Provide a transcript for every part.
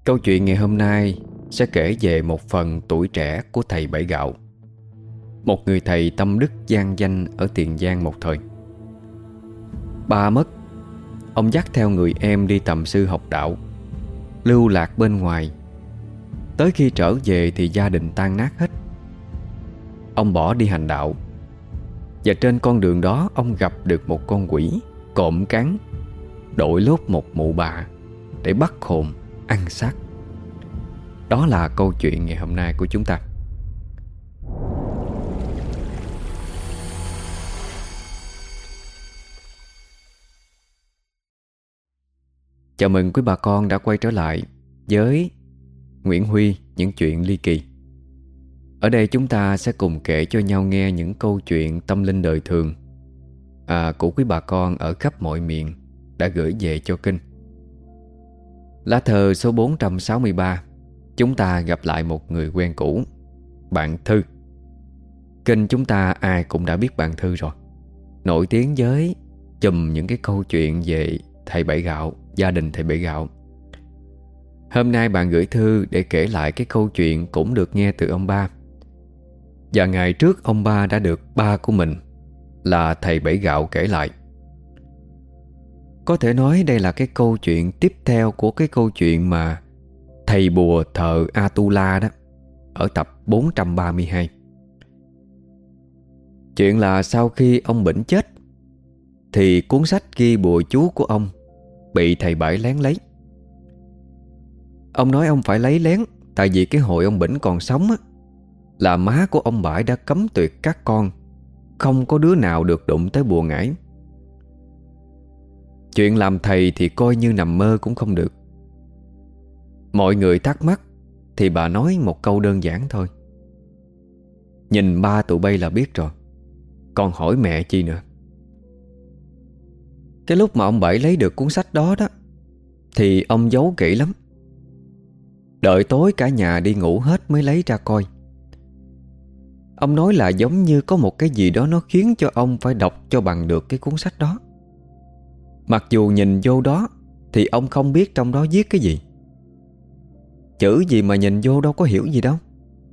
Câu chuyện ngày hôm nay sẽ kể về một phần tuổi trẻ của thầy Bảy Gạo, một người thầy tâm đức vang danh ở Tiền Giang một thời. Ba mất, ông dắt theo người em đi tầm sư học đạo, lưu lạc bên ngoài. Tới khi trở về thì gia đình tan nát hết. Ông bỏ đi hành đạo, và trên con đường đó ông gặp được một con quỷ cộm cán, đội lốt một mụ bà để bắt hồn ăn xác. Đó là câu chuyện ngày hôm nay của chúng ta. Chào mừng quý bà con đã quay trở lại với Nguyễn Huy những chuyện ly kỳ. Ở đây chúng ta sẽ cùng kể cho nhau nghe những câu chuyện tâm linh đời thường của quý bà con ở khắp mọi miền đã gửi về cho kênh. Lá thơ số 463, chúng ta gặp lại một người quen cũ, bạn Thư. Kênh chúng ta ai cũng đã biết bạn Thư rồi, nổi tiếng với chùm những cái câu chuyện về thầy Bảy Gạo, gia đình thầy Bảy Gạo. Hôm nay bạn gửi thư để kể lại cái câu chuyện cũng được nghe từ ông ba. Và ngày trước ông ba đã được ba của mình là thầy Bảy Gạo kể lại. Có thể nói đây là cái câu chuyện tiếp theo của cái câu chuyện mà thầy bùa thờ Atula đó, ở tập 432. Chuyện là sau khi ông Bỉnh chết thì cuốn sách ghi bùa chú của ông bị thầy Bảy lén lấy. Ông nói ông phải lấy lén, tại vì cái hồi ông Bỉnh còn sống á, là má của ông Bảy đã cấm tuyệt các con, không có đứa nào được đụng tới bùa ngải. Chuyện làm thầy thì coi như nằm mơ cũng không được. Mọi người thắc mắc thì bà nói một câu đơn giản thôi: nhìn ba tụi bay là biết rồi, còn hỏi mẹ chi nữa. Cái lúc mà ông Bảy lấy được cuốn sách đó đó thì ông giấu kỹ lắm, đợi tối cả nhà đi ngủ hết mới lấy ra coi. Ông nói là giống như có một cái gì đó nó khiến cho ông phải đọc cho bằng được cái cuốn sách đó. Mặc dù nhìn vô đó thì ông không biết trong đó viết cái gì. Chữ gì mà nhìn vô đâu có hiểu gì đâu.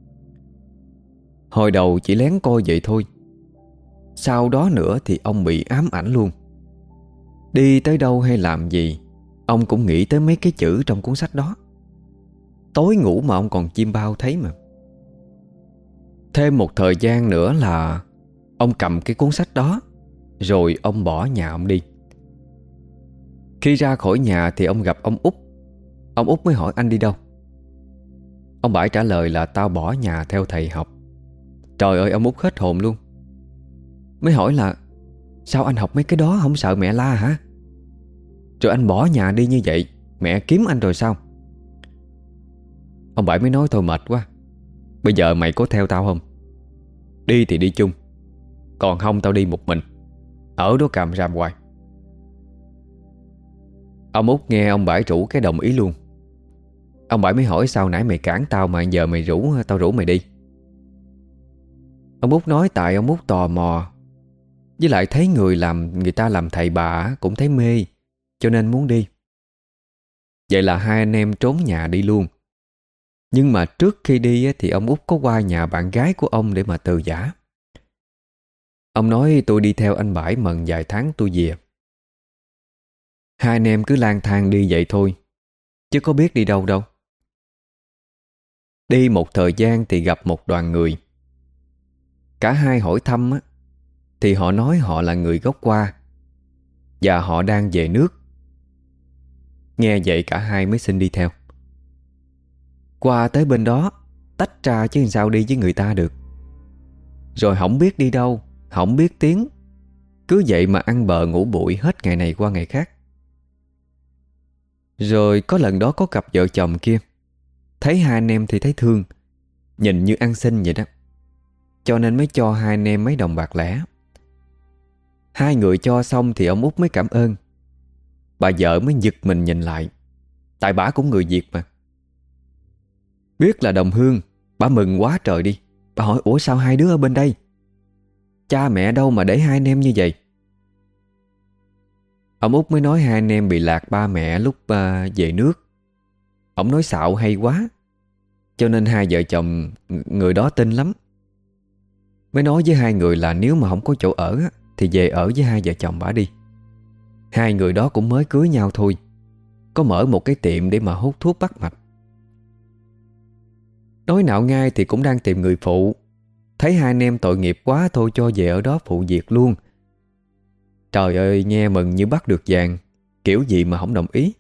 Hồi đầu chỉ lén coi vậy thôi. Sau đó nữa thì ông bị ám ảnh luôn. Đi tới đâu hay làm gì, ông cũng nghĩ tới mấy cái chữ trong cuốn sách đó. Tối ngủ mà ông còn chim bao thấy mà. Thêm một thời gian nữa là ông cầm cái cuốn sách đó, rồi ông bỏ nhà ông đi. Khi ra khỏi nhà thì ông gặp ông Út. Ông Út mới hỏi: anh đi đâu? Ông Bảy trả lời là: tao bỏ nhà theo thầy học. Trời ơi, ông Út hết hồn luôn. Mới hỏi là: sao anh học mấy cái đó, không sợ mẹ la hả? Rồi anh bỏ nhà đi như vậy, mẹ kiếm anh rồi sao? Ông Bảy mới nói: thôi mệt quá, bây giờ mày có theo tao không? Đi thì đi chung, còn không tao đi một mình, ở đó càm ràm hoài. Ông Út nghe ông Bảy rủ cái đồng ý luôn. Ông Bảy mới hỏi: sao nãy mày cản tao mà giờ mày rủ tao rủ mày đi? Ông Út nói tại ông Út tò mò, với lại thấy người ta làm thầy bà cũng thấy mê, cho nên muốn đi. Vậy là hai anh em trốn nhà đi luôn. Nhưng mà trước khi đi thì ông Út có qua nhà bạn gái của ông để mà từ giã. Ông nói: tôi đi theo anh Bảy mần vài tháng tôi về. Hai anh em cứ lang thang đi vậy thôi, chứ có biết đi đâu đâu. Đi một thời gian thì gặp một đoàn người. Cả hai hỏi thăm thì họ nói họ là người gốc Hoa và họ đang về nước. Nghe vậy cả hai mới xin đi theo. Qua tới bên đó tách ra chứ sao đi với người ta được. Rồi không biết đi đâu, không biết tiếng, cứ vậy mà ăn bợ ngủ bụi hết ngày này qua ngày khác. Rồi có lần đó có cặp vợ chồng kia thấy hai anh em thì thấy thương, nhìn như ăn xin vậy đó, cho nên mới cho hai anh em mấy đồng bạc lẻ. Hai người cho xong thì ông Út mới cảm ơn. Bà vợ mới giật mình nhìn lại, tại bả cũng người Việt mà. Biết là đồng hương, bà mừng quá trời đi. Bà hỏi: ủa sao hai đứa ở bên đây? Cha mẹ đâu mà để hai anh em như vậy? Ông Út mới nói hai anh em bị lạc ba mẹ lúc về nước. Ổng nói xạo hay quá, cho nên hai vợ chồng người đó tin lắm. Mới nói với hai người là nếu mà không có chỗ ở á, thì về ở với hai vợ chồng bả đi. Hai người đó cũng mới cưới nhau thôi, có mở một cái tiệm để mà hút thuốc bắt mạch. Nói nạo ngay thì cũng đang tìm người phụ. Thấy hai anh em tội nghiệp quá, thôi cho về ở đó phụ việc luôn. Trời ơi, nghe mừng như bắt được vàng, kiểu gì mà không đồng ý.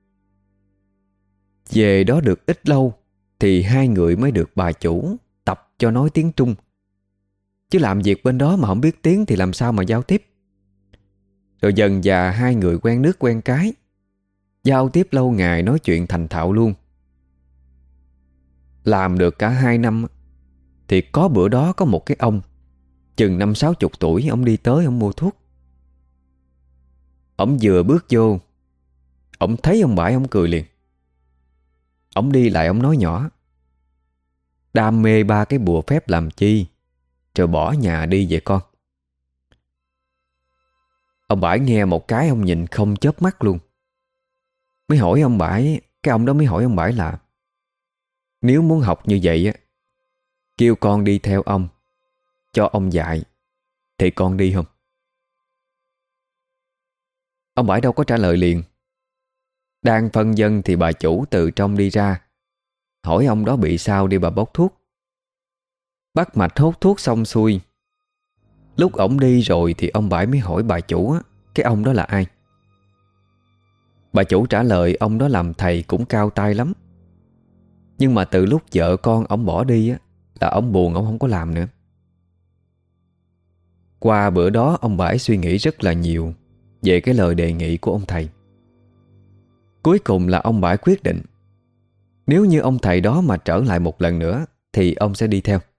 Về đó được ít lâu thì hai người mới được bà chủ tập cho nói tiếng Trung. Chứ làm việc bên đó mà không biết tiếng thì làm sao mà giao tiếp. Rồi dần dà hai người quen nước quen cái, giao tiếp lâu ngày, nói chuyện thành thạo luôn. Làm được cả 2 năm thì có bữa đó có một cái ông chừng 50-60 tuổi, ông đi tới ông mua thuốc. Ông vừa bước vô, ông thấy ông Bãi, ông cười liền. Ông đi lại ông nói nhỏ: "Đam mê ba cái bùa phép làm chi, rồi bỏ nhà đi vậy con?" Ông Bãi nghe một cái ông nhìn không chớp mắt luôn. Mới hỏi ông Bãi, cái ông đó mới hỏi ông Bãi là nếu muốn học như vậy á, kêu con đi theo ông, cho ông dạy, thì con đi không? Ông Bãi đâu có trả lời liền. Đang phân vân thì bà chủ từ trong đi ra, hỏi ông đó bị sao đi bà bốc thuốc. Bắt mạch hút thuốc xong xuôi, lúc ổng đi rồi thì ông Bãi mới hỏi bà chủ á, cái ông đó là ai. Bà chủ trả lời ông đó làm thầy cũng cao tay lắm, nhưng mà từ lúc vợ con ổng bỏ đi á, là ổng buồn, ổng không có làm nữa. Qua bữa đó ông Bãi suy nghĩ rất là nhiều về cái lời đề nghị của ông thầy. Cuối cùng là ông Bãi quyết định nếu như ông thầy đó mà trở lại một lần nữa thì ông sẽ đi theo.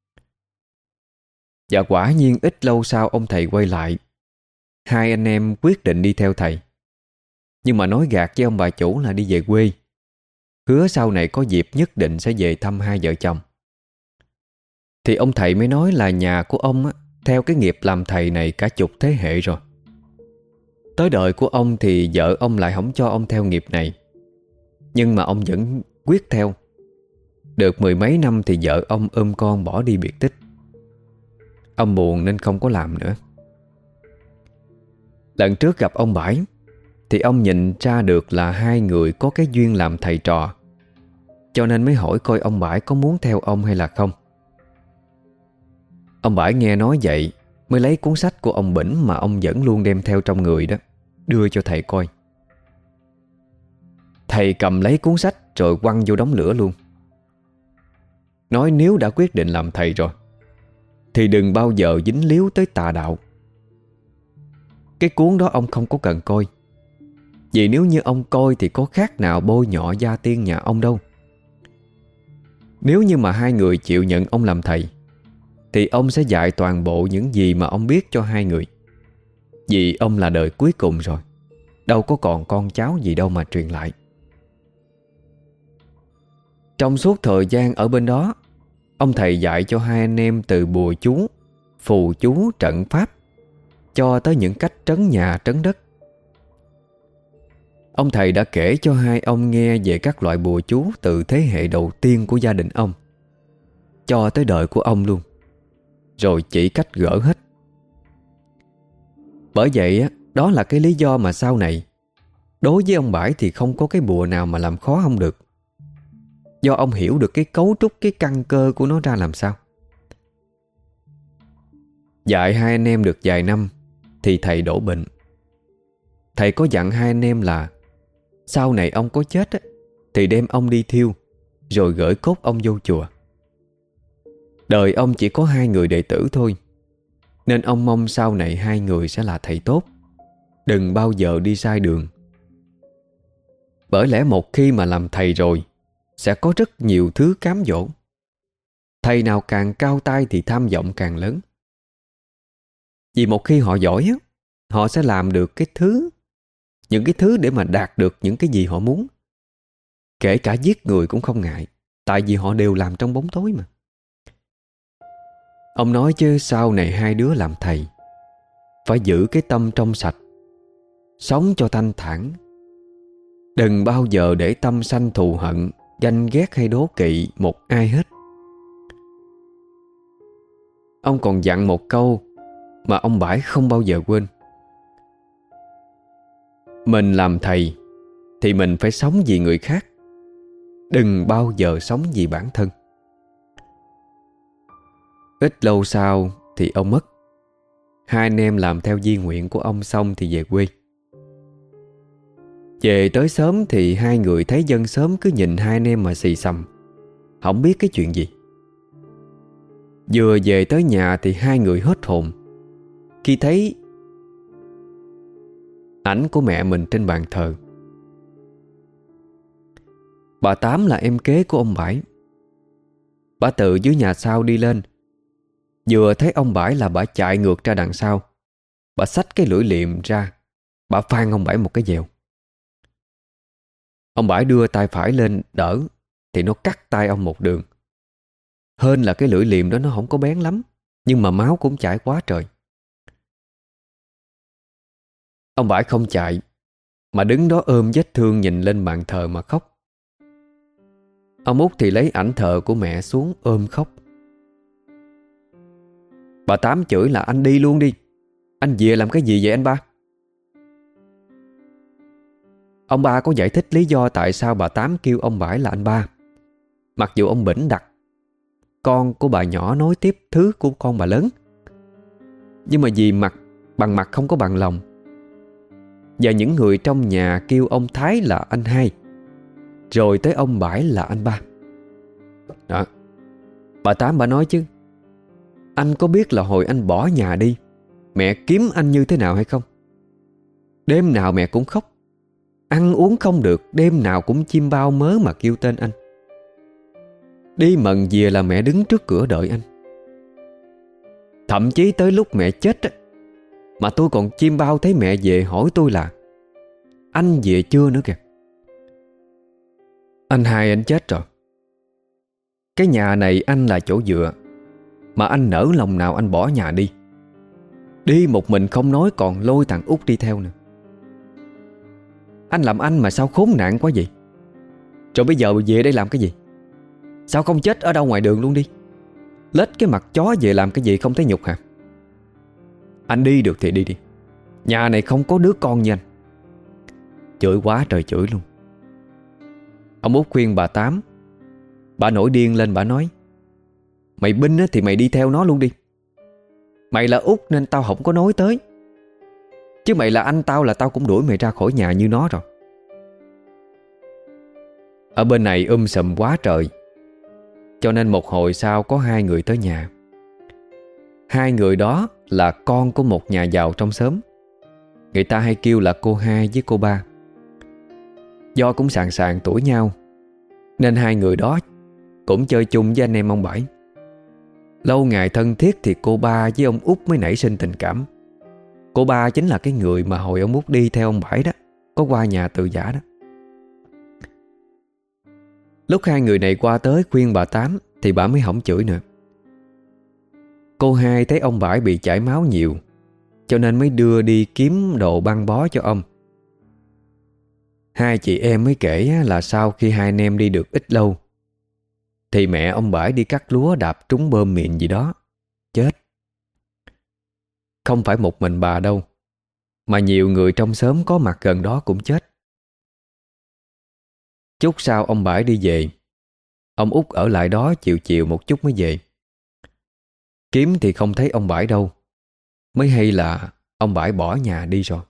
Và quả nhiên ít lâu sau ông thầy quay lại. Hai anh em quyết định đi theo thầy, nhưng mà nói gạt với ông bà chủ là đi về quê, hứa sau này có dịp nhất định sẽ về thăm hai vợ chồng. Thì ông thầy mới nói là nhà của ông á, theo cái nghiệp làm thầy này cả chục thế hệ rồi. Tới đời của ông thì vợ ông lại không cho ông theo nghiệp này, nhưng mà ông vẫn quyết theo. Được 10 mấy năm thì vợ ông ôm con bỏ đi biệt tích. Ông buồn nên không có làm nữa. Lần trước gặp ông Bãi thì ông nhìn ra được là hai người có cái duyên làm thầy trò, cho nên mới hỏi coi ông Bãi có muốn theo ông hay là không. Ông Bãi nghe nói vậy mới lấy cuốn sách của ông Bỉnh mà ông vẫn luôn đem theo trong người đó, đưa cho thầy coi. Thầy cầm lấy cuốn sách rồi quăng vô đống lửa luôn. Nói nếu đã quyết định làm thầy rồi thì đừng bao giờ dính líu tới tà đạo. Cái cuốn đó ông không có cần coi, vì nếu như ông coi thì có khác nào bôi nhọ gia tiên nhà ông đâu. Nếu như mà hai người chịu nhận ông làm thầy thì ông sẽ dạy toàn bộ những gì mà ông biết cho hai người. Vì ông là đời cuối cùng rồi, đâu có còn con cháu gì đâu mà truyền lại. Trong suốt thời gian ở bên đó, ông thầy dạy cho hai anh em từ bùa chú, phù chú, trận pháp, cho tới những cách trấn nhà trấn đất. Ông thầy đã kể cho hai ông nghe về các loại bùa chú từ thế hệ đầu tiên của gia đình ông cho tới đời của ông luôn, rồi chỉ cách gỡ hết. Bởi vậy đó là cái lý do mà sau này đối với ông Bãi thì không có cái bùa nào mà làm khó ông được, do ông hiểu được cái cấu trúc, cái căn cơ của nó ra làm sao. Dạy hai anh em được vài năm thì thầy đổ bệnh. Thầy có dặn hai anh em là sau này ông có chết thì đem ông đi thiêu, rồi gửi cốt ông vô chùa. Đời ông chỉ có hai người đệ tử thôi, nên ông mong sau này hai người sẽ là thầy tốt, đừng bao giờ đi sai đường. Bởi lẽ một khi mà làm thầy rồi sẽ có rất nhiều thứ cám dỗ. Thầy nào càng cao tay thì tham vọng càng lớn. Vì một khi họ giỏi họ sẽ làm được những cái thứ để mà đạt được những cái gì họ muốn. Kể cả giết người cũng không ngại, tại vì họ đều làm trong bóng tối mà. Ông nói chứ sau này hai đứa làm thầy phải giữ cái tâm trong sạch, sống cho thanh thản, Đừng bao giờ để tâm sanh thù hận, ganh ghét hay đố kỵ một ai hết. Ông còn dặn một câu mà ông Bãi không bao giờ quên. Mình làm thầy thì mình phải sống vì người khác, đừng bao giờ sống vì bản thân. Ít lâu sau thì ông mất. Hai anh em làm theo di nguyện của ông xong thì về quê. Về tới xóm thì hai người thấy dân xóm cứ nhìn hai anh em mà xì xầm, không biết cái chuyện gì. Vừa về tới nhà thì hai người hết hồn khi thấy ảnh của mẹ mình trên bàn thờ. Bà Tám là em kế của ông Bãi. Bà từ dưới nhà sau đi lên, vừa thấy ông Bãi là bà chạy ngược ra đằng sau. Bà xách cái lưỡi liềm ra, bà phang ông Bãi một cái dèo. Ông Bãi đưa tay phải lên đỡ thì nó cắt tay ông một đường. Hên là cái lưỡi liềm đó nó không có bén lắm, nhưng mà máu cũng chảy quá trời. Ông Bãi không chạy, mà đứng đó ôm vết thương nhìn lên bàn thờ mà khóc. Ông Út thì lấy ảnh thờ của mẹ xuống ôm khóc. Bà Tám chửi là anh đi luôn đi, anh về làm cái gì vậy anh ba? Ông ba có giải thích lý do tại sao bà Tám kêu ông Bãi là anh ba, mặc dù ông Bỉnh đặt con của bà nhỏ nối tiếp thứ của con bà lớn. Nhưng mà vì bằng mặt không có bằng lòng, và những người trong nhà kêu ông Thái là anh hai, rồi tới ông Bãi là anh ba. Đó, bà Tám bà nói chứ, anh có biết là hồi anh bỏ nhà đi, mẹ kiếm anh như thế nào hay không? Đêm nào mẹ cũng khóc, ăn uống không được, đêm nào cũng chim bao mớ mà kêu tên anh. Đi mần về là mẹ đứng trước cửa đợi anh. Thậm chí tới lúc mẹ chết á, mà tôi còn chim bao thấy mẹ về hỏi tôi là anh về chưa nữa kìa. Anh hai anh chết rồi. Cái nhà này anh là chỗ dựa, mà anh nỡ lòng nào anh bỏ nhà đi. Đi một mình không nói, còn lôi thằng Út đi theo nữa. Anh làm anh mà sao khốn nạn quá vậy? Rồi bây giờ về đây làm cái gì? Sao không chết ở đâu ngoài đường luôn đi? Lết cái mặt chó về làm cái gì không thấy nhục hả? Anh đi được thì đi đi, nhà này không có đứa con như anh. Chửi quá trời chửi luôn. Ông Út khuyên bà Tám. Bà nổi điên lên, bà nói: mày binh thì mày đi theo nó luôn đi. Mày là út nên tao không có nói tới, chứ mày là anh tao là tao cũng đuổi mày ra khỏi nhà như nó rồi. Ở bên này sùm quá trời, cho nên một hồi sau có hai người tới nhà. Hai người đó là con của một nhà giàu trong xóm. Người ta hay kêu là cô hai với cô ba. Do cũng sàn sàn tuổi nhau, nên hai người đó cũng chơi chung với anh em ông Bảy. Lâu ngày thân thiết thì cô ba với ông Út mới nảy sinh tình cảm. Cô ba chính là cái người mà hồi ông Út đi theo ông Bảy đó, có qua nhà Từ Giả đó. Lúc hai người này qua tới khuyên bà Tám thì bà mới hổng chửi nữa. Cô hai thấy ông Bãi bị chảy máu nhiều, cho nên mới đưa đi kiếm đồ băng bó cho ông. Hai chị em mới kể là sau khi hai anh em đi được ít lâu thì mẹ ông Bãi đi cắt lúa đạp trúng bơm mìn gì đó, chết. Không phải một mình bà đâu, mà nhiều người trong xóm có mặt gần đó cũng chết. Chút sau ông Bãi đi về, ông Út ở lại đó chiều chiều một chút mới về. Kiếm thì không thấy ông Bãi đâu, mới hay là ông Bãi bỏ nhà đi rồi.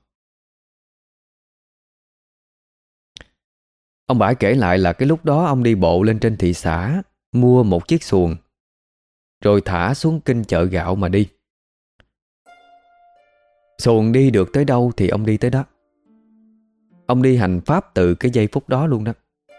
Ông Bãi kể lại là cái lúc đó ông đi bộ lên trên thị xã mua một chiếc xuồng, rồi thả xuống kinh chợ gạo mà đi. Xuồng đi được tới đâu thì ông đi tới đó. Ông đi hành pháp từ cái giây phút đó luôn đó.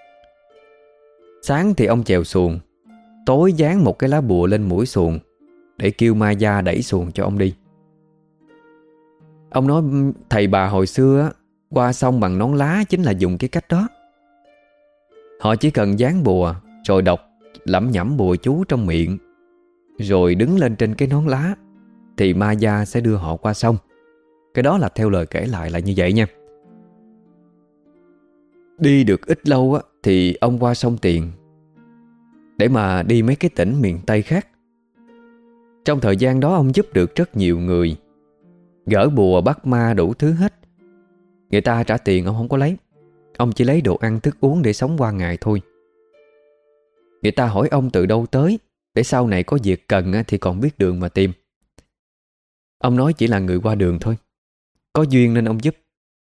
Sáng thì ông chèo xuồng, tối dán một cái lá bùa lên mũi xuồng để kêu ma da đẩy xuồng cho ông đi. Ông nói thầy bà hồi xưa qua sông bằng nón lá chính là dùng cái cách đó. Họ chỉ cần dán bùa rồi đọc lẩm nhẩm bùa chú trong miệng, rồi đứng lên trên cái nón lá thì ma da sẽ đưa họ qua sông. Cái đó là theo lời kể lại là như vậy nha. Đi được ít lâu á thì ông qua sông Tiền để mà đi mấy cái tỉnh miền Tây khác. Trong thời gian đó ông giúp được rất nhiều người, gỡ bùa bắt ma đủ thứ hết. Người ta trả tiền ông không có lấy, ông chỉ lấy đồ ăn thức uống để sống qua ngày thôi. Người ta hỏi ông từ đâu tới, để sau này có việc cần thì còn biết đường mà tìm. Ông nói chỉ là người qua đường thôi, có duyên nên ông giúp.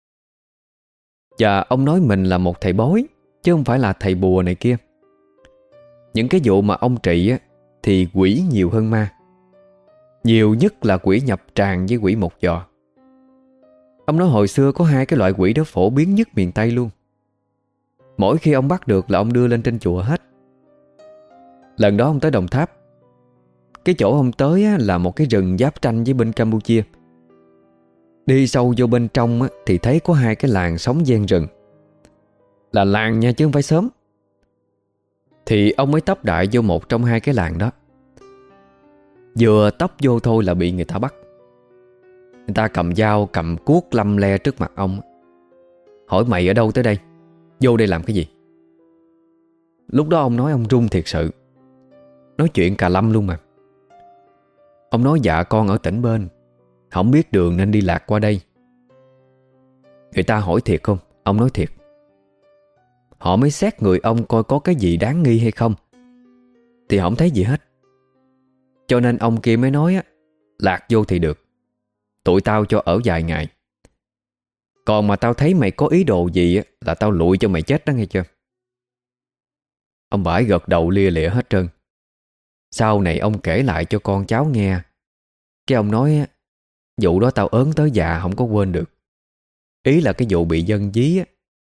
Và ông nói mình là một thầy bói, chứ không phải là thầy bùa này kia. Những cái vụ mà ông trị thì quỷ nhiều hơn ma. Nhiều nhất là quỷ nhập tràng với quỷ một giò. Ông nói hồi xưa có hai cái loại quỷ đó phổ biến nhất miền Tây luôn. Mỗi khi ông bắt được là ông đưa lên trên chùa hết. Lần đó ông tới Đồng Tháp. Cái chỗ ông tới là một cái rừng giáp ranh với bên Campuchia. Đi sâu vô bên trong thì thấy có hai cái làng sống ven rừng. Là làng nha chứ không phải xóm. Thì ông mới tấp đại vô một trong hai cái làng đó. Vừa tấp vô thôi là bị người ta bắt. Người ta cầm dao cầm cuốc lăm le trước mặt ông. Hỏi mày ở đâu tới đây? Vô đây làm cái gì? Lúc đó ông nói ông run thiệt sự. Nói chuyện cà lâm luôn mà. Ông nói dạ con ở tỉnh bên, không biết đường nên đi lạc qua đây. Người ta hỏi thiệt không? Ông nói thiệt. Họ mới xét người ông coi có cái gì đáng nghi hay không, thì không thấy gì hết. Cho nên ông kia mới nói lạc vô thì được, tụi tao cho ở vài ngày. Còn mà tao thấy mày có ý đồ gì là tao lụi cho mày chết đó nghe chưa. Ông Bãi gật đầu lia lịa hết trơn. Sau này ông kể lại cho con cháu nghe. Cái ông nói vụ đó tao ớn tới già không có quên được. Ý là cái vụ bị dân dí á.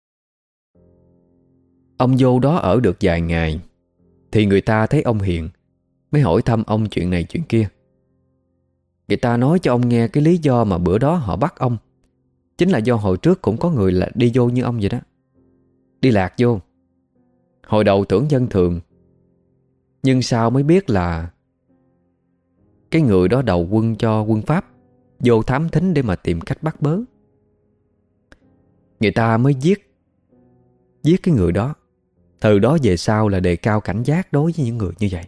Ông vô đó ở được vài ngày thì người ta thấy ông hiền, mới hỏi thăm ông chuyện này chuyện kia. Người ta nói cho ông nghe cái lý do mà bữa đó họ bắt ông chính là do hồi trước cũng có người là đi vô như ông vậy đó, đi lạc vô. Hồi đầu tưởng dân thường, nhưng sau mới biết là cái người đó đầu quân cho quân Pháp vô thám thính để mà tìm cách bắt bớ. Người ta mới giết cái người đó. Từ đó về sau là đề cao cảnh giác đối với những người như vậy.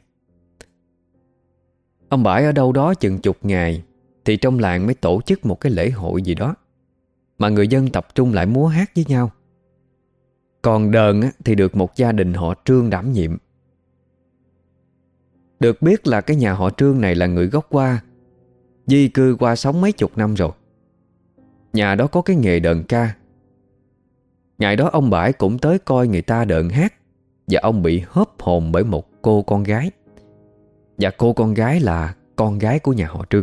Ông Bãi ở đâu đó chừng chục ngày thì trong làng mới tổ chức một cái lễ hội gì đó mà người dân tập trung lại múa hát với nhau. Còn đờn thì được một gia đình họ Trương đảm nhiệm. Được biết là cái nhà họ Trương này là người gốc Hoa, di cư qua sống mấy chục năm rồi. Nhà đó có cái nghề đờn ca. Ngày đó ông Bãi cũng tới coi người ta đờn hát, và ông bị hớp hồn bởi một cô con gái. Và cô con gái là con gái của nhà họ Trương.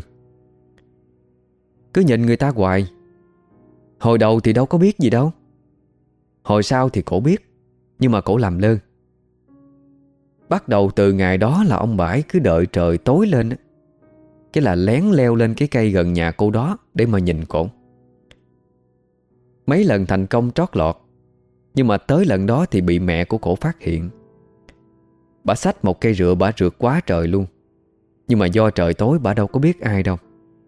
Cứ nhìn người ta hoài. Hồi đầu thì đâu có biết gì đâu. Hồi sau thì cổ biết, nhưng mà cổ làm lơ. Bắt đầu từ ngày đó là ông Bãi cứ đợi trời tối lên cái là lén leo lên cái cây gần nhà cô đó để mà nhìn cổ. Mấy lần thành công trót lọt, nhưng mà tới lần đó thì bị mẹ của cổ phát hiện. Bà xách một cây rựa, bà rượt quá trời luôn. Nhưng mà do trời tối bà đâu có biết ai đâu.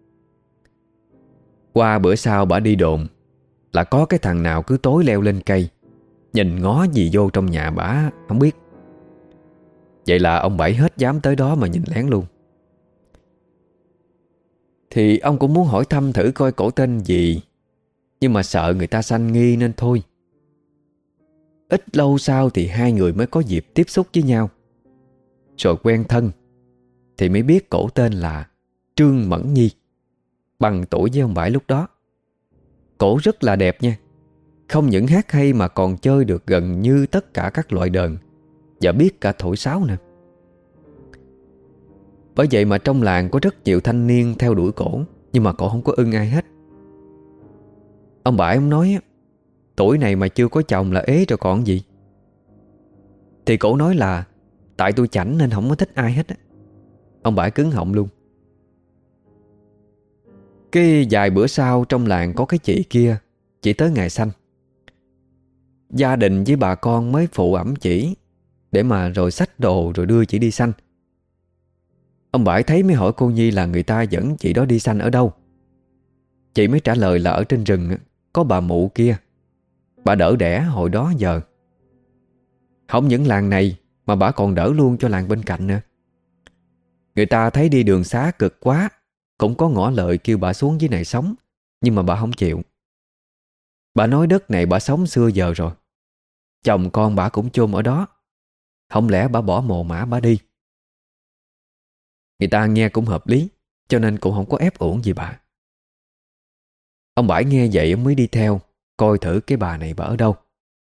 Qua bữa sau bà đi đồn là có cái thằng nào cứ tối leo lên cây, nhìn ngó gì vô trong nhà bà không biết. Vậy là ông Bảy hết dám tới đó mà nhìn lén luôn. Thì ông cũng muốn hỏi thăm thử coi cổ tên gì, nhưng mà sợ người ta sanh nghi nên thôi. Ít lâu sau thì hai người mới có dịp tiếp xúc với nhau. Rồi quen thân thì mới biết cổ tên là Trương Mẫn Nhi, bằng tuổi với ông Bãi lúc đó. Cổ rất là đẹp nha. Không những hát hay mà còn chơi được gần như tất cả các loại đờn, và biết cả thổi sáo nữa. Bởi vậy mà trong làng có rất nhiều thanh niên theo đuổi cổ, nhưng mà cổ không có ưng ai hết. Ông Bãi ông nói tuổi này mà chưa có chồng là ế rồi còn gì. Thì cổ nói là tại tôi chảnh nên không có thích ai hết á. Ông Bãi cứng họng luôn. Cái vài bữa sau trong làng có cái chị kia, chị tới ngày sanh. Gia đình với bà con mới phụ ẵm chỉ để mà rồi xách đồ rồi đưa chị đi sanh. Ông Bãi thấy mới hỏi cô Nhi là người ta dẫn chị đó đi sanh ở đâu. Chị mới trả lời là ở trên rừng có bà mụ kia, Bà đỡ đẻ hồi đó giờ. Không những làng này mà bà còn đỡ luôn cho làng bên cạnh nữa. Người ta thấy đi đường xá cực quá, cũng có ngỏ lời kêu bà xuống dưới này sống, nhưng mà bà không chịu. Bà nói đất này bà sống xưa giờ rồi, chồng con bà cũng chôn ở đó, không lẽ bà bỏ mồ mả bà đi. Người ta nghe cũng hợp lý, cho nên cũng không có ép uổng gì bà. Ông Bãi nghe vậy ông mới đi theo, coi thử cái bà này bà ở đâu.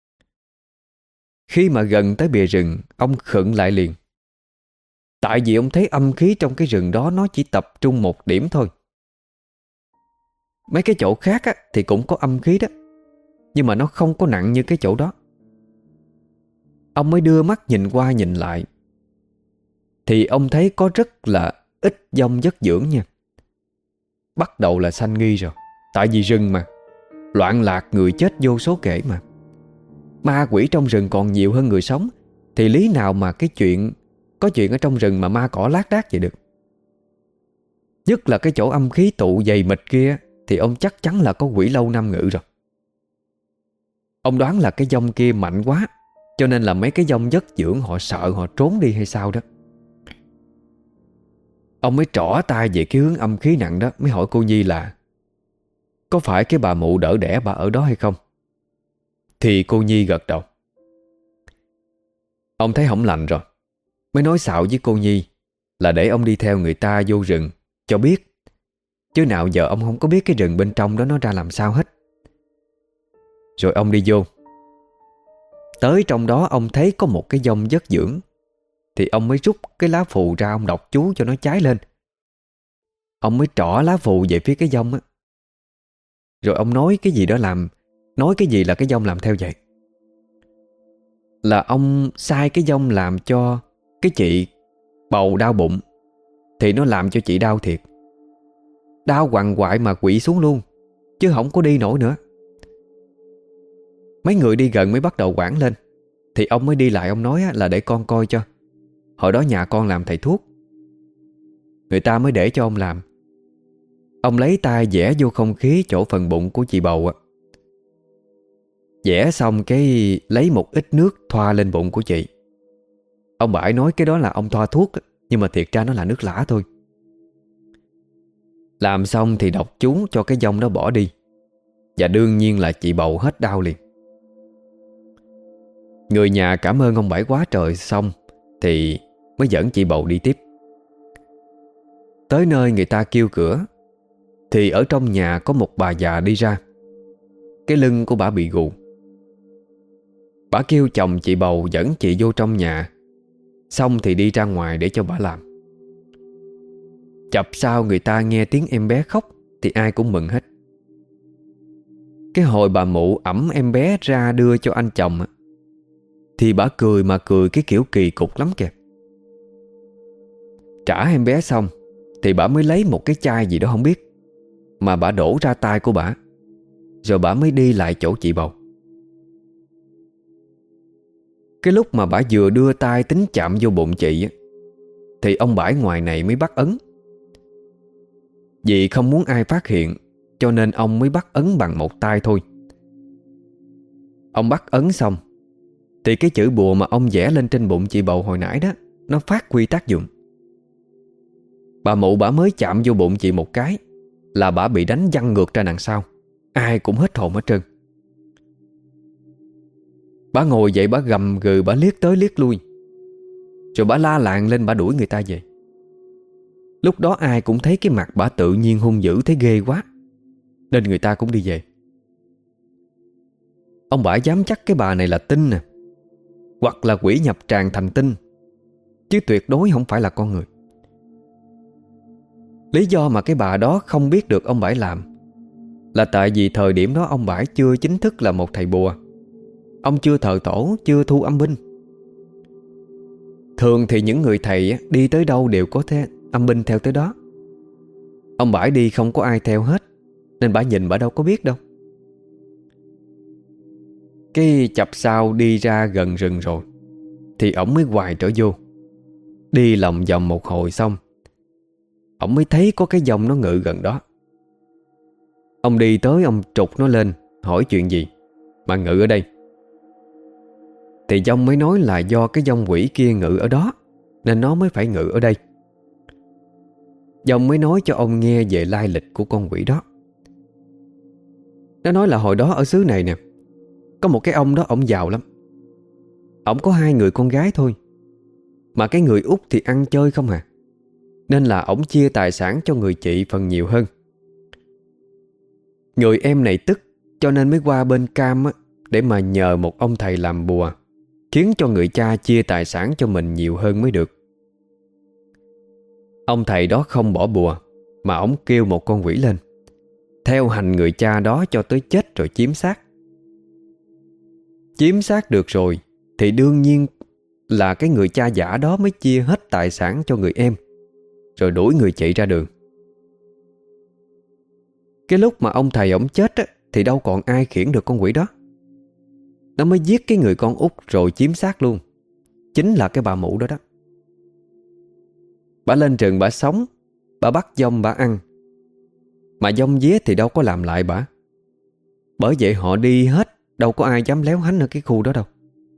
Khi mà gần tới bìa rừng, ông khựng lại liền. Tại vì ông thấy âm khí trong cái rừng đó nó chỉ tập trung một điểm thôi. Mấy cái chỗ khác á, thì cũng có âm khí đó, nhưng mà nó không có nặng như cái chỗ đó. Ông mới đưa mắt nhìn qua nhìn lại, thì ông thấy có rất là ít dông dất dưỡng nha. Bắt đầu là sanh nghi rồi. Tại vì rừng mà, loạn lạc người chết vô số kể mà. Ma quỷ trong rừng còn nhiều hơn người sống, thì lý nào mà có chuyện ở trong rừng mà ma cỏ lác đác vậy được. Nhất là cái chỗ âm khí tụ dày mịt kia, thì ông chắc chắn là có quỷ lâu năm ngự rồi. Ông đoán là cái dông kia mạnh quá, cho nên là mấy cái dông dất dưỡng họ sợ họ trốn đi hay sao đó. Ông mới trỏ tay về cái hướng âm khí nặng đó, mới hỏi cô Nhi là có phải cái bà mụ đỡ đẻ bà ở đó hay không? Thì cô Nhi gật đầu. Ông thấy hổng lành rồi, mới nói xạo với cô Nhi là để ông đi theo người ta vô rừng cho biết, chứ nào giờ ông không có biết cái rừng bên trong đó nó ra làm sao hết. Rồi ông đi vô. Tới trong đó ông thấy có một cái dông dất dưỡng, thì ông mới rút cái lá phù ra, ông đọc chú cho nó cháy lên. Ông mới trỏ lá phù về phía cái dông á. Rồi ông nói cái gì đó nói cái gì là cái dông làm theo vậy. Là ông sai cái dông làm cho cái chị bầu đau bụng, thì nó làm cho chị đau thiệt. Đau quằn quại mà quỵ xuống luôn, chứ không có đi nổi nữa. Mấy người đi gần mới bắt đầu quản lên. Thì ông mới đi lại ông nói là để con coi cho. Hồi đó nhà con làm thầy thuốc. Người ta mới để cho ông làm. Ông lấy tay vẽ vô không khí chỗ phần bụng của chị bầu. Vẽ xong cái lấy một ít nước thoa lên bụng của chị. Ông Bãi nói cái đó là ông thoa thuốc, nhưng mà thiệt ra nó là nước lã thôi. Làm xong thì đọc chú cho cái dông đó bỏ đi. Và đương nhiên là chị bầu hết đau liền. Người nhà cảm ơn ông Bãi quá trời xong thì mới dẫn chị bầu đi tiếp. Tới nơi người ta kêu cửa, thì ở trong nhà có một bà già đi ra. Cái lưng của bà bị gù. Bà kêu chồng chị bầu dẫn chị vô trong nhà, xong thì đi ra ngoài để cho bà làm. Chập sau người ta nghe tiếng em bé khóc thì ai cũng mừng hết. Cái hồi bà mụ ẵm em bé ra đưa cho anh chồng, thì bà cười mà cười cái kiểu kỳ cục lắm kìa. Trả em bé xong thì bà mới lấy một cái chai gì đó không biết, mà bà đổ ra tay của bà. Rồi bà mới đi lại chỗ chị bầu. Cái lúc mà bà vừa đưa tay tính chạm vô bụng chị, thì ông Bãi ngoài này mới bắt ấn. Vì không muốn ai phát hiện, cho nên ông mới bắt ấn bằng một tay thôi. Ông bắt ấn xong thì cái chữ bùa mà ông vẽ lên trên bụng chị bầu hồi nãy đó, nó phát huy tác dụng. Bà mụ bà mới chạm vô bụng chị một cái là bà bị đánh văng ngược ra đằng sau. Ai cũng hết hồn hết trơn. Bà ngồi dậy bà gầm gừ, bà liếc tới liếc lui. Rồi bà la làng lên bà đuổi người ta về. Lúc đó ai cũng thấy cái mặt bà tự nhiên hung dữ thấy ghê quá, nên người ta cũng đi về. Ông Bãi dám chắc cái bà này là tinh nè, hoặc là quỷ nhập tràng thành tinh, chứ tuyệt đối không phải là con người. Lý do mà cái bà đó không biết được ông Bãi làm là tại vì thời điểm đó ông Bãi chưa chính thức là một thầy bùa. Ông chưa thờ tổ, chưa thu âm binh. Thường thì những người thầy đi tới đâu đều có âm binh theo tới đó. Ông Bãi đi không có ai theo hết, nên bả nhìn bả đâu có biết đâu. Cái chập sau đi ra gần rừng rồi thì ổng mới hoài trở vô. Đi lòng vòng một hồi xong, ổng mới thấy có cái dòng nó ngự gần đó. Ông đi tới ông trục nó lên, hỏi chuyện gì. mà ngự ở đây. Thì dông mới nói là do cái dông quỷ kia ngự ở đó nên nó mới phải ngự ở đây. Dông mới nói cho ông nghe về lai lịch của con quỷ đó. Nó nói là hồi đó ở xứ này nè, có một cái ông đó, ông giàu lắm. Ông có 2 người con gái thôi, mà cái người út thì ăn chơi không à, nên là ổng chia tài sản cho người chị phần nhiều hơn. Người em này tức, cho nên mới qua bên Cam á, để mà nhờ một ông thầy làm bùa, khiến cho người cha chia tài sản cho mình nhiều hơn mới được. Ông thầy đó không bỏ bùa, mà ổng kêu một con quỷ lên, theo hành người cha đó cho tới chết rồi chiếm xác. Chiếm xác được rồi thì đương nhiên là cái người cha giả đó mới chia hết tài sản cho người em, rồi đuổi người chị ra đường. Cái lúc mà ông thầy ổng chết á, thì đâu còn ai khiển được con quỷ đó. Nó mới giết cái người con út rồi chiếm xác luôn. Chính là cái bà mụ đó đó. Bà lên rừng bà sống, bà bắt dông bà ăn. Mà dông dế thì đâu có làm lại bà. Bởi vậy họ đi hết, đâu có ai dám léo hánh ở cái khu đó đâu.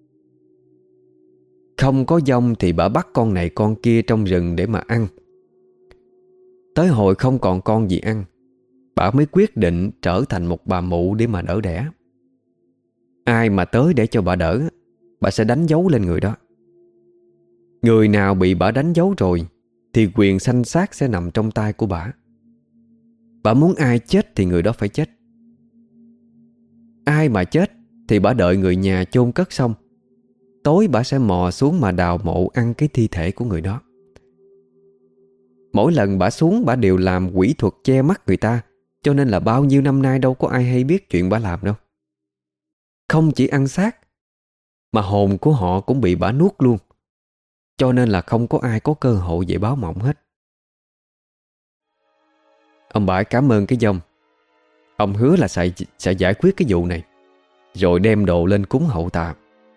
Không có dông thì bà bắt con này con kia trong rừng để mà ăn. Tới hồi không còn con gì ăn, bà mới quyết định trở thành một bà mụ để mà đỡ đẻ. Ai mà tới để cho bà đỡ, bà sẽ đánh dấu lên người đó. Người nào bị bà đánh dấu rồi thì quyền sanh sát sẽ nằm trong tay của bà. Bà muốn ai chết thì người đó phải chết. Ai mà chết thì bà đợi người nhà chôn cất xong, tối bà sẽ mò xuống mà đào mộ ăn cái thi thể của người đó. Mỗi lần bà xuống bà đều làm quỷ thuật che mắt người ta, cho nên là bao nhiêu năm nay đâu có ai hay biết chuyện bà làm đâu. Không chỉ ăn xác, mà hồn của họ cũng bị bà nuốt luôn, cho nên là không có ai có cơ hội về báo mộng hết. Ông bà cảm ơn cái dông. Ông hứa là sẽ giải quyết cái vụ này, rồi đem đồ lên cúng hậu tạ.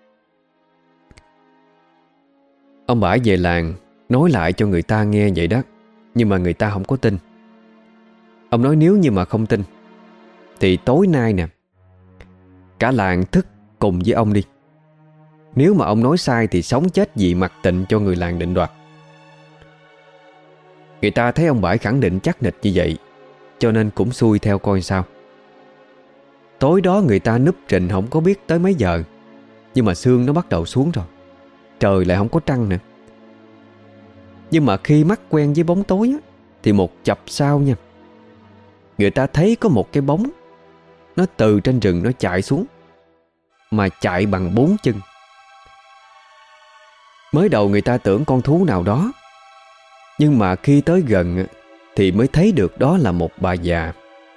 Ông bà về làng nói lại cho người ta nghe vậy đó, nhưng mà người ta không có tin. Ông nói nếu như mà không tin thì tối nay nè, cả làng thức cùng với ông đi. Nếu mà ông nói sai thì sống chết vì mặc tịnh cho người làng định đoạt. Người ta thấy ông bãi khẳng định chắc nịch như vậy, cho nên cũng xuôi theo coi sao. Tối đó người ta núp rình không có biết tới mấy giờ, nhưng mà sương nó bắt đầu xuống rồi, trời lại không có trăng nữa. Nhưng mà khi mắt quen với bóng tối á, thì một chập sau nha, người ta thấy có một cái bóng, nó từ trên rừng nó chạy xuống, mà chạy bằng 4 chân. Mới đầu người ta tưởng con thú nào đó, nhưng mà khi tới gần thì mới thấy được đó là một bà già.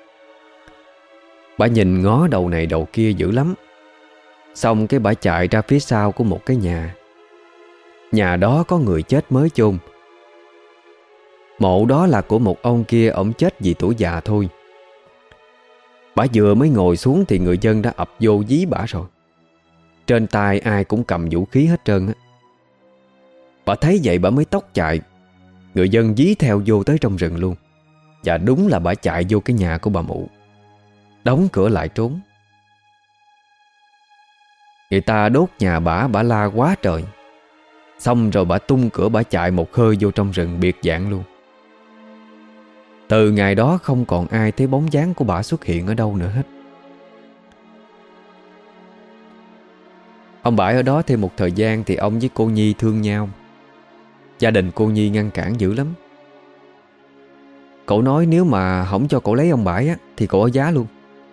Bà nhìn ngó đầu này đầu kia dữ lắm. Xong cái bà chạy ra phía sau của một cái nhà. Nhà đó có người chết mới chôn. Mộ đó là của một ông kia, ổng chết vì tuổi già thôi. Bà vừa mới ngồi xuống thì người dân đã ập vô dí bà rồi. Trên tay ai cũng cầm vũ khí hết trơn á. Bà thấy vậy bà mới tốc chạy. Người dân dí theo vô tới trong rừng luôn. Và đúng là bà chạy vô cái nhà của bà mụ, đóng cửa lại trốn. Người ta đốt nhà bà la quá trời. Xong rồi bà tung cửa bà chạy một hơi vô trong rừng biệt dạng luôn. Từ ngày đó không còn ai thấy bóng dáng của bà xuất hiện ở đâu nữa hết. Ông Bãi ở đó thêm một thời gian thì ông với cô Nhi thương nhau. Gia đình cô Nhi ngăn cản dữ lắm. Cậu nói nếu mà không cho cậu lấy ông Bãi á, thì cậu ở giá luôn.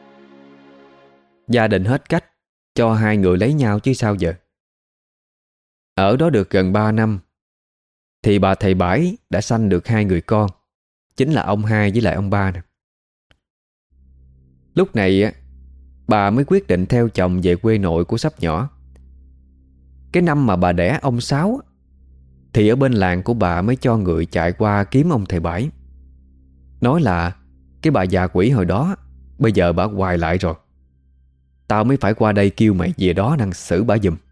Gia đình hết cách, cho hai người lấy nhau chứ sao giờ. Ở đó được gần 3 năm thì bà thầy Bãi đã sanh được 2 người con, chính là ông hai với lại ông ba nè. Lúc này á, bà mới quyết định theo chồng về quê nội của sắp nhỏ. Cái năm mà bà đẻ ông Sáu thì ở bên làng của bà mới cho người chạy qua kiếm ông thầy Bãi. Nói là cái bà già quỷ hồi đó bây giờ bà hoài lại rồi, tao mới phải qua đây kêu mày về đó năng xử bà giùm.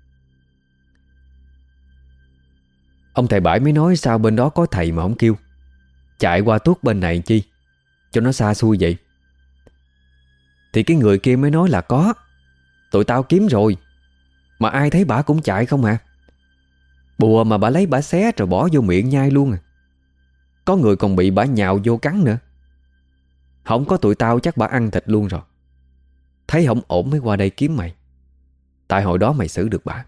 Ông thầy Bãi mới nói sao bên đó có thầy mà không kêu, chạy qua tuốt bên này chi cho nó xa xui vậy. Thì cái người kia mới nói là có, Tụi tao kiếm rồi, mà ai thấy bả cũng chạy không à. Bùa mà bả lấy bả xé rồi bỏ vô miệng nhai luôn à. Có người còn bị bả nhào vô cắn nữa. Không có tụi tao chắc bả ăn thịt luôn rồi. Thấy không ổn mới qua đây kiếm mày. Tại hồi đó mày xử được bả.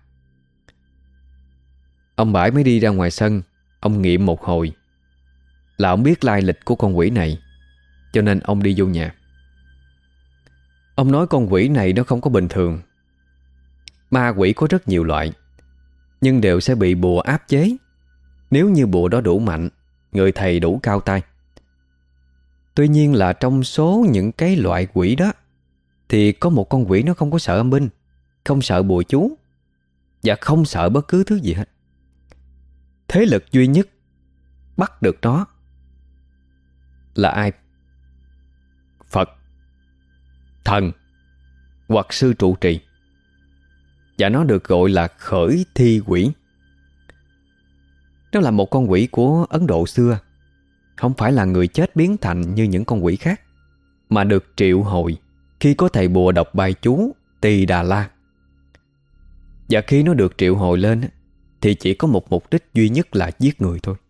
Ông Bãi mới đi ra ngoài sân. Ông nghiệm một hồi là ông biết lai lịch của con quỷ này, cho nên ông đi vô nhà. Ông nói con quỷ này nó không có bình thường. Ma quỷ có rất nhiều loại, nhưng đều sẽ bị bùa áp chế nếu như bùa đó đủ mạnh, người thầy đủ cao tay. Tuy nhiên là trong số những cái loại quỷ đó thì có một con quỷ nó không có sợ âm binh, không sợ bùa chú và không sợ bất cứ thứ gì hết. Thế lực duy nhất bắt được nó là ai? Phật, thần hoặc sư trụ trì. Và nó được gọi là khởi thi quỷ. Nó là một con quỷ của Ấn Độ xưa, không phải là người chết biến thành như những con quỷ khác, mà được triệu hồi khi có thầy bùa đọc bài chú Tỳ Đà La. Và khi nó được triệu hồi lên thì chỉ có một mục đích duy nhất là giết người thôi.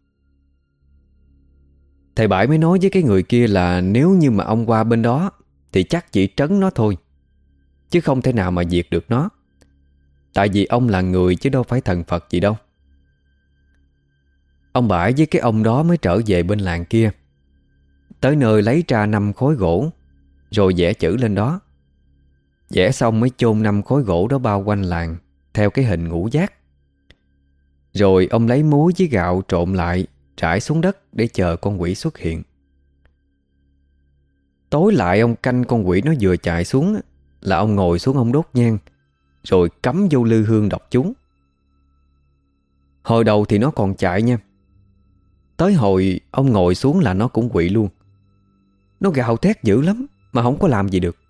Thầy Bãi mới nói với cái người kia là nếu như mà ông qua bên đó thì chắc chỉ trấn nó thôi, chứ không thể nào mà diệt được nó. Tại vì ông là người chứ đâu phải thần Phật gì đâu. Ông Bãi với cái ông đó mới trở về bên làng kia. Tới nơi lấy ra 5 khối gỗ, rồi vẽ chữ lên đó. Vẽ xong mới chôn 5 khối gỗ đó bao quanh làng theo cái hình ngũ giác. Rồi ông lấy muối với gạo trộn lại, rải xuống đất để chờ con quỷ xuất hiện. Tối lại ông canh con quỷ nó vừa chạy xuống là ông ngồi xuống ông đốt nhang, rồi cắm vô lư hương đọc chú. Hồi đầu thì nó còn chạy nha. Tới hồi ông ngồi xuống là nó cũng quỵ luôn. Nó gào thét dữ lắm mà không có làm gì được.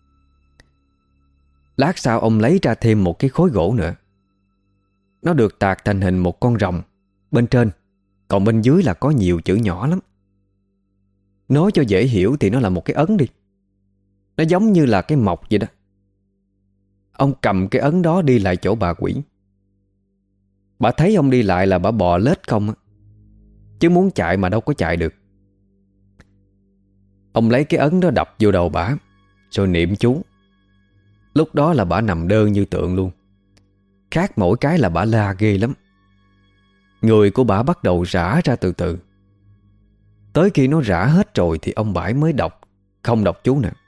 Lát sau ông lấy ra thêm một cái khối gỗ nữa. Nó được tạc thành hình một con rồng bên trên, còn bên dưới là có nhiều chữ nhỏ lắm. Nói cho dễ hiểu thì nó là một cái ấn đi. Nó giống như là cái mộc vậy đó. Ông cầm cái ấn đó đi lại chỗ bà quỷ. Bà thấy ông đi lại là bà bò lết công á, chứ muốn chạy mà đâu có chạy được. Ông lấy cái ấn đó đập vô đầu bả, rồi niệm chú. Lúc đó là bả nằm đơ như tượng luôn. Khác mỗi cái là bả la ghê lắm. Người của bả bắt đầu rã ra từ từ. Tới khi nó rã hết rồi thì ông Bãi mới không đọc chú nè.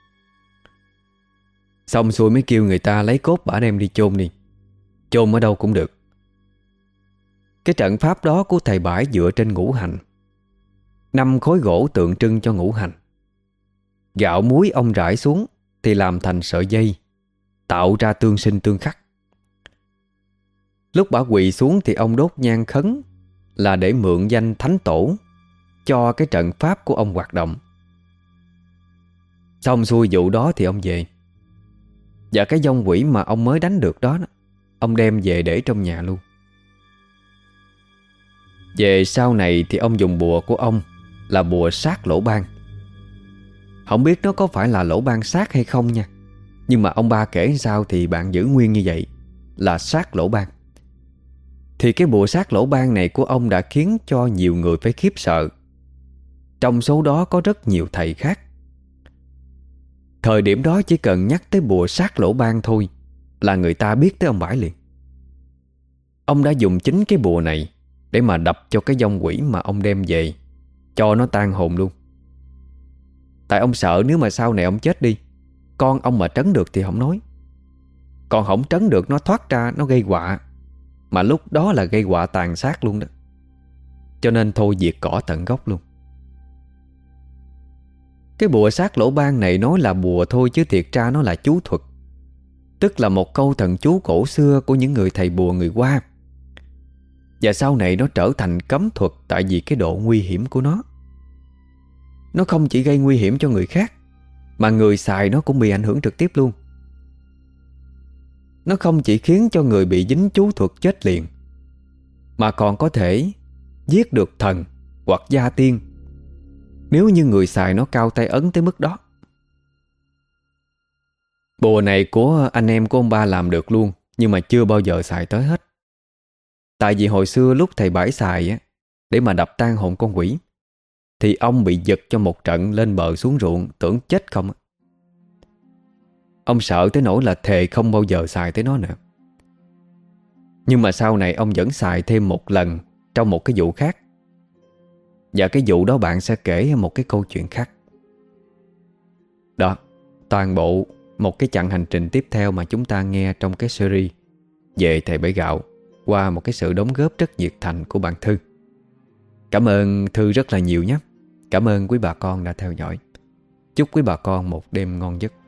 Xong xuôi mới kêu người ta lấy cốt bả đem đi chôn đi. Chôn ở đâu cũng được. Cái trận pháp đó của thầy Bãi dựa trên ngũ hành. 5 khối gỗ tượng trưng cho ngũ hành. Gạo muối ông rải xuống thì làm thành sợi dây, tạo ra tương sinh tương khắc. Lúc bả quỳ xuống thì ông đốt nhang khấn, là để mượn danh thánh tổ cho cái trận pháp của ông hoạt động. Xong xuôi vụ đó thì ông về. Và cái vong quỷ mà ông mới đánh được đó, ông đem về để trong nhà luôn. Về sau này thì ông dùng bùa của ông là bùa sát lỗ ban. Không biết nó có phải là lỗ ban sát hay không nha, nhưng mà ông ba kể sao thì bạn giữ nguyên như vậy, là sát lỗ ban. Thì cái bùa sát lỗ ban này của ông đã khiến cho nhiều người phải khiếp sợ. Trong số đó có rất nhiều thầy khác. Thời điểm đó chỉ cần nhắc tới bùa sát lỗ ban thôi là người ta biết tới ông Bãi liền. Ông đã dùng chính cái bùa này để mà đập cho cái vong quỷ mà ông đem về, cho nó tan hồn luôn. Tại ông sợ nếu mà sau này ông chết đi, con ông mà trấn được thì không nói, còn không trấn được nó thoát ra nó gây họa, mà lúc đó là gây họa tàn sát luôn đó. Cho nên thôi diệt cỏ tận gốc luôn. Cái bùa sát lỗ ban này nói là bùa thôi chứ thiệt ra nó là chú thuật. Tức là một câu thần chú cổ xưa của những người thầy bùa người Hoa. Và sau này nó trở thành cấm thuật tại vì cái độ nguy hiểm của nó. Nó không chỉ gây nguy hiểm cho người khác, mà người xài nó cũng bị ảnh hưởng trực tiếp luôn. Nó không chỉ khiến cho người bị dính chú thuật chết liền, mà còn có thể giết được thần hoặc gia tiên nếu như người xài nó cao tay ấn tới mức đó. Bùa này của anh em của ông ba làm được luôn, nhưng mà chưa bao giờ xài tới hết. Tại vì hồi xưa lúc thầy Bãi xài á, để mà đập tan hồn con quỷ, thì ông bị giật cho một trận lên bờ xuống ruộng, tưởng chết không á. Ông sợ tới nỗi là thề không bao giờ xài tới nó nữa. Nhưng mà sau này ông vẫn xài thêm một lần trong một cái vụ khác. Và cái vụ đó bạn sẽ kể một cái câu chuyện khác. Đó, toàn bộ một cái chặng hành trình tiếp theo mà chúng ta nghe trong cái series về thầy Bảy Gạo, qua một cái sự đóng góp rất nhiệt thành của bạn Thư. Cảm ơn Thư rất là nhiều nhé. Cảm ơn quý bà con đã theo dõi. Chúc quý bà con một đêm ngon giấc.